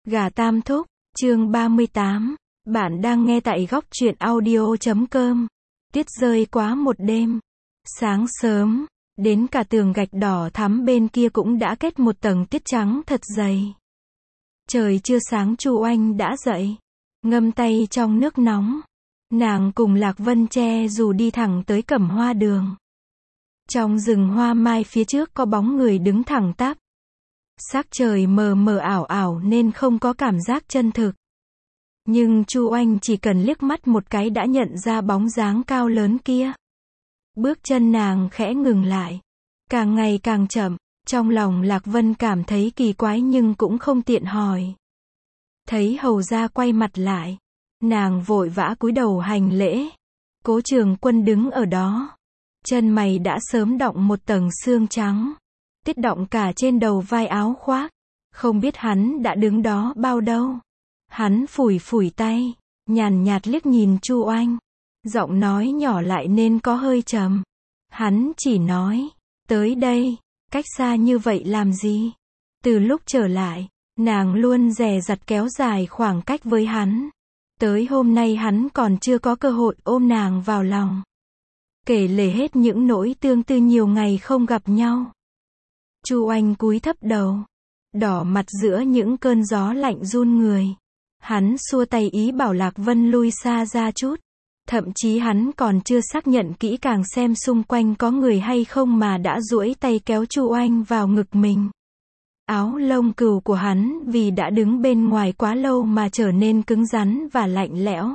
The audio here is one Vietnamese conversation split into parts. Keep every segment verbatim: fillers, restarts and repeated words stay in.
Gà Tam Thúc, chương ba mươi tám. Bạn đang nghe tại góc truyện audio chấm com. Tuyết rơi quá một đêm. Sáng sớm, đến cả tường gạch đỏ thắm bên kia cũng đã kết một tầng tuyết trắng thật dày. Trời chưa sáng Chu Oanh đã dậy, ngâm tay trong nước nóng. Nàng cùng Lạc Vân che dù đi thẳng tới Cẩm Hoa đường. Trong rừng hoa mai phía trước có bóng người đứng thẳng tắp. Sắc trời mờ mờ ảo ảo nên không có cảm giác chân thực. Nhưng Chu Oanh chỉ cần liếc mắt một cái đã nhận ra bóng dáng cao lớn kia. Bước chân nàng khẽ ngừng lại. Càng ngày càng chậm, trong lòng Lạc Vân cảm thấy kỳ quái nhưng cũng không tiện hỏi. Thấy hầu gia quay mặt lại, nàng vội vã cúi đầu hành lễ. Cố Trường Quân đứng ở đó. Chân mày đã sớm đọng một tầng sương trắng. Tuyết đọng cả trên đầu vai áo khoác. Không biết hắn đã đứng đó bao lâu. Hắn phủi phủi tay, nhàn nhạt liếc nhìn Chu Oanh. Giọng nói nhỏ lại nên có hơi trầm. Hắn chỉ nói, tới đây, cách xa như vậy làm gì? Từ lúc trở lại, nàng luôn dè dặt kéo dài khoảng cách với hắn. Tới hôm nay hắn còn chưa có cơ hội ôm nàng vào lòng. Kể lể hết những nỗi tương tư nhiều ngày không gặp nhau. Chu Oanh cúi thấp đầu, đỏ mặt giữa những cơn gió lạnh run người. Hắn xua tay ý bảo Lạc Vân lui xa ra chút. Thậm chí hắn còn chưa xác nhận kỹ càng xem xung quanh có người hay không mà đã duỗi tay kéo Chu Oanh vào ngực mình. Áo lông cừu của hắn vì đã đứng bên ngoài quá lâu mà trở nên cứng rắn và lạnh lẽo.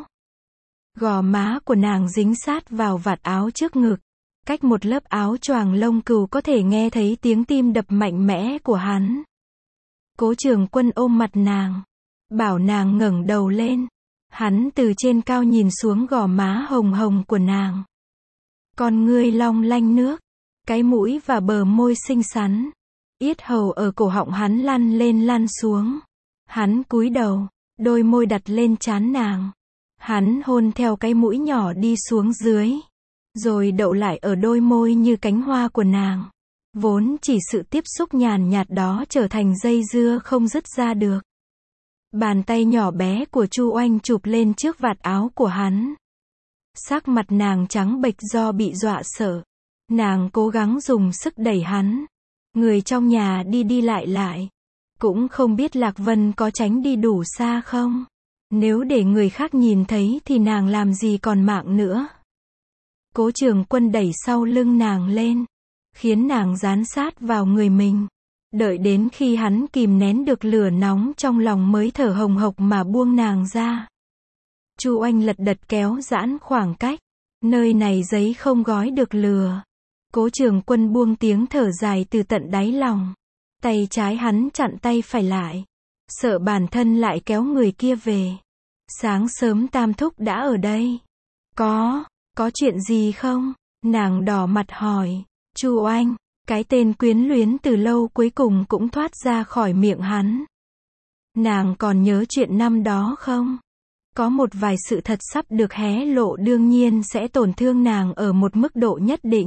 Gò má của nàng dính sát vào vạt áo trước ngực. Cách một lớp áo choàng lông cừu có thể nghe thấy tiếng tim đập mạnh mẽ của hắn. Cố Trường Quân ôm mặt nàng, bảo nàng ngẩng đầu lên. Hắn từ trên cao nhìn xuống gò má hồng hồng của nàng. Con ngươi long lanh nước, cái mũi và bờ môi xinh xắn. Yết hầu ở cổ họng hắn lăn lên lăn xuống. Hắn cúi đầu, đôi môi đặt lên trán nàng. Hắn hôn theo cái mũi nhỏ đi xuống dưới, rồi đậu lại ở đôi môi như cánh hoa của nàng. Vốn chỉ sự tiếp xúc nhàn nhạt đó trở thành dây dưa không dứt ra được. Bàn tay nhỏ bé của Chu Oanh chụp lên trước vạt áo của hắn. Sắc mặt nàng trắng bệch do bị dọa sợ. Nàng cố gắng dùng sức đẩy hắn. Người trong nhà đi đi lại lại. Cũng không biết Lạc Vân có tránh đi đủ xa không? Nếu để người khác nhìn thấy thì nàng làm gì còn mạng nữa. Cố Trường Quân đẩy sau lưng nàng lên, khiến nàng dán sát vào người mình. Đợi đến khi hắn kìm nén được lửa nóng trong lòng mới thở hồng hộc mà buông nàng ra. Chu Oanh lật đật kéo giãn khoảng cách. Nơi này giấy không gói được lừa. Cố Trường Quân buông tiếng thở dài từ tận đáy lòng. Tay trái hắn chặn tay phải lại. Sợ bản thân lại kéo người kia về. Sáng sớm Tam Thúc đã ở đây. Có, có chuyện gì không? Nàng đỏ mặt hỏi. Chu Oanh, cái tên quyến luyến từ lâu cuối cùng cũng thoát ra khỏi miệng hắn. Nàng còn nhớ chuyện năm đó không? Có một vài sự thật sắp được hé lộ đương nhiên sẽ tổn thương nàng ở một mức độ nhất định.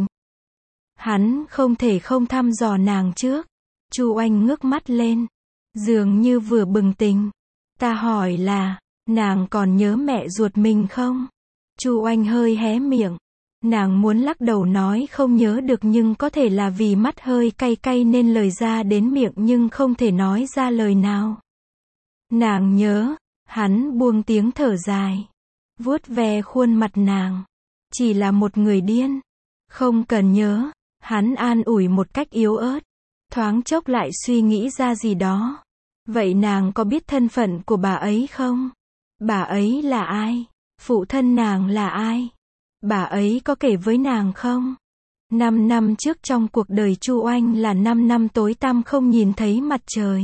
Hắn không thể không thăm dò nàng trước. Chu Oanh ngước mắt lên, dường như vừa bừng tỉnh. Ta hỏi là, nàng còn nhớ mẹ ruột mình không? Chu Oanh hơi hé miệng. Nàng muốn lắc đầu nói không nhớ được nhưng có thể là vì mắt hơi cay cay nên lời ra đến miệng nhưng không thể nói ra lời nào. Nàng nhớ, hắn buông tiếng thở dài, vuốt ve khuôn mặt nàng. Chỉ là một người điên. Không cần nhớ, hắn an ủi một cách yếu ớt. Thoáng chốc lại suy nghĩ ra gì đó. Vậy nàng có biết thân phận của bà ấy không? Bà ấy là ai? Phụ thân nàng là ai? Bà ấy có kể với nàng không? Năm năm trước trong cuộc đời Chu Oanh là năm năm tối tăm không nhìn thấy mặt trời.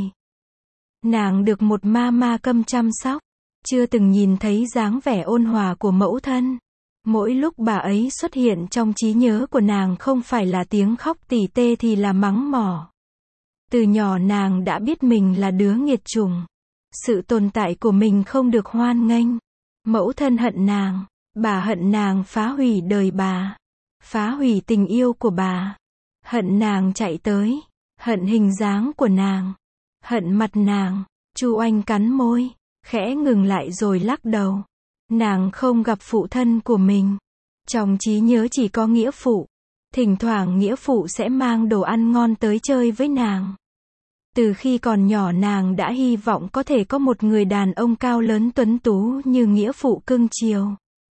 Nàng được một ma ma câm chăm sóc. Chưa từng nhìn thấy dáng vẻ ôn hòa của mẫu thân. Mỗi lúc bà ấy xuất hiện trong trí nhớ của nàng không phải là tiếng khóc tỉ tê thì là mắng mỏ. Từ nhỏ nàng đã biết mình là đứa nghiệt chủng. Sự tồn tại của mình không được hoan nghênh. Mẫu thân hận nàng. Bà hận nàng phá hủy đời bà. Phá hủy tình yêu của bà. Hận nàng chạy tới. Hận hình dáng của nàng. Hận mặt nàng. Chu Oanh cắn môi, khẽ ngừng lại rồi lắc đầu. Nàng không gặp phụ thân của mình. Trong trí nhớ chỉ có nghĩa phụ. Thỉnh thoảng nghĩa phụ sẽ mang đồ ăn ngon tới chơi với nàng. Từ khi còn nhỏ nàng đã hy vọng có thể có một người đàn ông cao lớn tuấn tú như nghĩa phụ cưng chiều.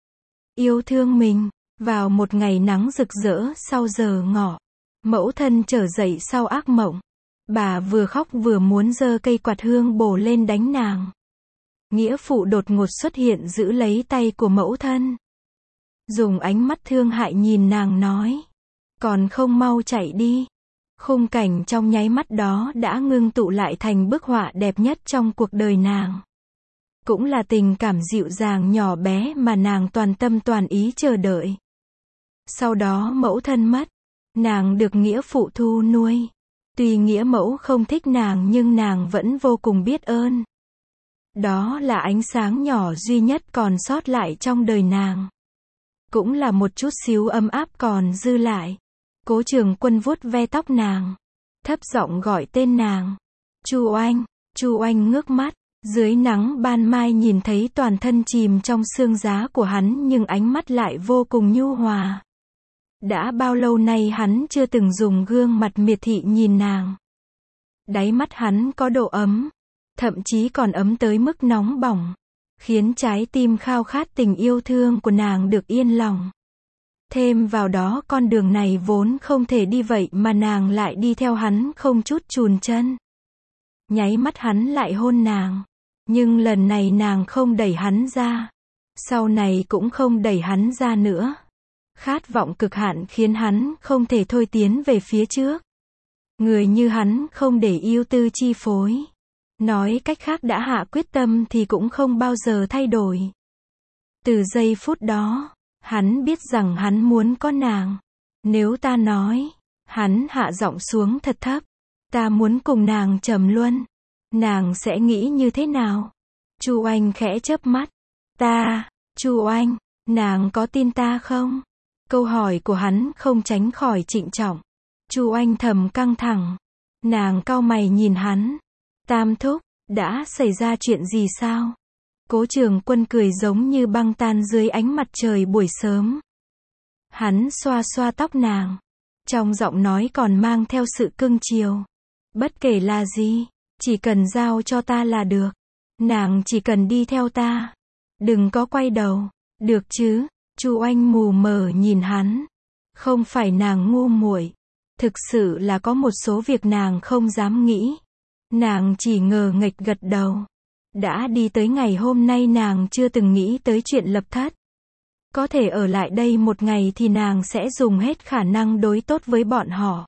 Yêu thương mình. Vào một ngày nắng rực rỡ sau giờ ngọ, mẫu thân trở dậy sau ác mộng. Bà vừa khóc vừa muốn giơ cây quạt hương bổ lên đánh nàng. Nghĩa phụ đột ngột xuất hiện giữ lấy tay của mẫu thân. Dùng ánh mắt thương hại nhìn nàng nói. Còn không mau chạy đi. Khung cảnh trong nháy mắt đó đã ngưng tụ lại thành bức họa đẹp nhất trong cuộc đời nàng. Cũng là tình cảm dịu dàng nhỏ bé mà nàng toàn tâm toàn ý chờ đợi. Sau đó mẫu thân mất. Nàng được nghĩa phụ thu nuôi. Tuy nghĩa mẫu không thích nàng nhưng nàng vẫn vô cùng biết ơn. Đó là ánh sáng nhỏ duy nhất còn sót lại trong đời nàng. Cũng là một chút xíu ấm áp còn dư lại. Cố Trường Quân vuốt ve tóc nàng. Thấp giọng gọi tên nàng. Chu Oanh. Chu Oanh ngước mắt. Dưới nắng ban mai nhìn thấy toàn thân chìm trong sương giá của hắn nhưng ánh mắt lại vô cùng nhu hòa. Đã bao lâu nay hắn chưa từng dùng gương mặt miệt thị nhìn nàng. Đáy mắt hắn có độ ấm. Thậm chí còn ấm tới mức nóng bỏng. Khiến trái tim khao khát tình yêu thương của nàng được yên lòng. Thêm vào đó con đường này vốn không thể đi vậy mà nàng lại đi theo hắn không chút chùn chân. Nháy mắt hắn lại hôn nàng. Nhưng lần này nàng không đẩy hắn ra. Sau này cũng không đẩy hắn ra nữa. Khát vọng cực hạn khiến hắn không thể thôi tiến về phía trước. Người như hắn không để ưu tư chi phối. Nói cách khác đã hạ quyết tâm thì cũng không bao giờ thay đổi. Từ giây phút đó, hắn biết rằng hắn muốn có nàng. Nếu ta nói, hắn hạ giọng xuống thật thấp. Ta muốn cùng nàng trầm luân. Nàng sẽ nghĩ như thế nào? Chu Oanh khẽ chớp mắt. Ta, Chu Oanh, nàng có tin ta không? Câu hỏi của hắn không tránh khỏi trịnh trọng. Chu Oanh thầm căng thẳng. Nàng cau mày nhìn hắn. Tam thúc, đã xảy ra chuyện gì sao? Cố Trường Quân cười giống như băng tan dưới ánh mặt trời buổi sớm. Hắn xoa xoa tóc nàng. Trong giọng nói còn mang theo sự cưng chiều. Bất kể là gì, chỉ cần giao cho ta là được. Nàng chỉ cần đi theo ta. Đừng có quay đầu. Được chứ? Chu Oanh mù mờ nhìn hắn. Không phải nàng ngu muội. Thực sự là có một số việc nàng không dám nghĩ. Nàng chỉ ngờ nghệch gật đầu. Đã đi tới ngày hôm nay nàng chưa từng nghĩ tới chuyện lập thất. Có thể ở lại đây một ngày thì nàng sẽ dùng hết khả năng đối tốt với bọn họ.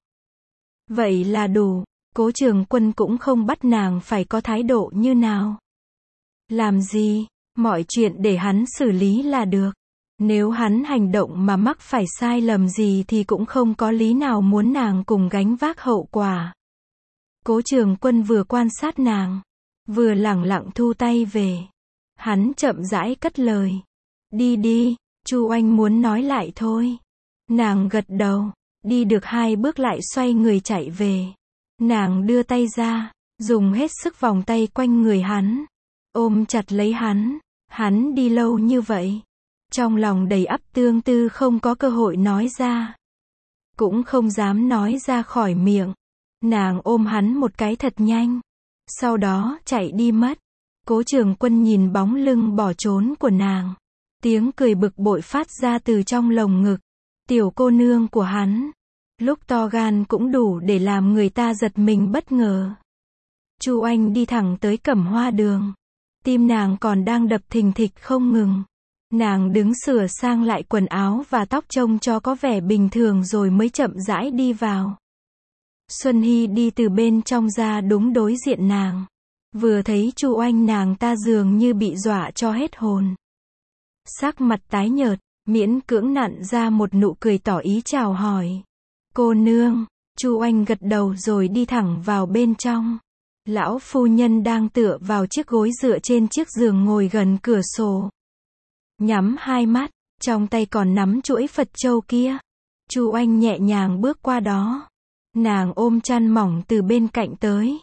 Vậy là đủ. Cố Trường Quân cũng không bắt nàng phải có thái độ như nào. Làm gì? Mọi chuyện để hắn xử lý là được. Nếu hắn hành động mà mắc phải sai lầm gì thì cũng không có lý nào muốn nàng cùng gánh vác hậu quả. Cố Trường Quân vừa quan sát nàng, vừa lẳng lặng thu tay về. Hắn chậm rãi cất lời. Đi đi, Chu Oanh muốn nói lại thôi. Nàng gật đầu, đi được hai bước lại xoay người chạy về. Nàng đưa tay ra, dùng hết sức vòng tay quanh người hắn, ôm chặt lấy hắn. Hắn đi lâu như vậy, trong lòng đầy ắp tương tư không có cơ hội nói ra. Cũng không dám nói ra khỏi miệng. Nàng ôm hắn một cái thật nhanh. Sau đó chạy đi mất. Cố Trường Quân nhìn bóng lưng bỏ trốn của nàng. Tiếng cười bực bội phát ra từ trong lồng ngực. Tiểu cô nương của hắn. Lúc to gan cũng đủ để làm người ta giật mình bất ngờ. Chu Oanh đi thẳng tới Cẩm Hoa Đường. Tim nàng còn đang đập thình thịch không ngừng. Nàng đứng sửa sang lại quần áo và tóc trông cho có vẻ bình thường rồi mới chậm rãi đi vào. Xuân Hy đi từ bên trong ra đúng đối diện nàng. Vừa thấy Chu Oanh nàng ta dường như bị dọa cho hết hồn. Sắc mặt tái nhợt, miễn cưỡng nặn ra một nụ cười tỏ ý chào hỏi. Cô nương. Chu Oanh gật đầu rồi đi thẳng vào bên trong. Lão phu nhân đang tựa vào chiếc gối dựa trên chiếc giường ngồi gần cửa sổ. Nhắm hai mắt, trong tay còn nắm chuỗi Phật châu kia. Chu Oanh nhẹ nhàng bước qua đó. Nàng ôm chăn mỏng từ bên cạnh tới.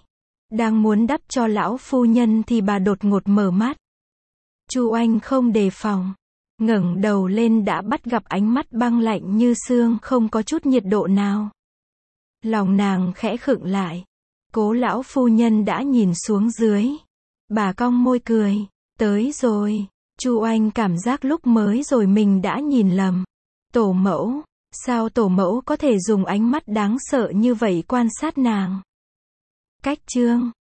Đang muốn đắp cho lão phu nhân thì bà đột ngột mở mắt. Chu Oanh không đề phòng, ngẩng đầu lên đã bắt gặp ánh mắt băng lạnh như xương, không có chút nhiệt độ nào. Lòng nàng khẽ khựng lại. Cố lão phu nhân đã nhìn xuống dưới. Bà cong môi cười. Tới rồi. Chu Oanh cảm giác lúc mới rồi mình đã nhìn lầm. Tổ mẫu. Sao tổ mẫu có thể dùng ánh mắt đáng sợ như vậy quan sát nàng? Cách chương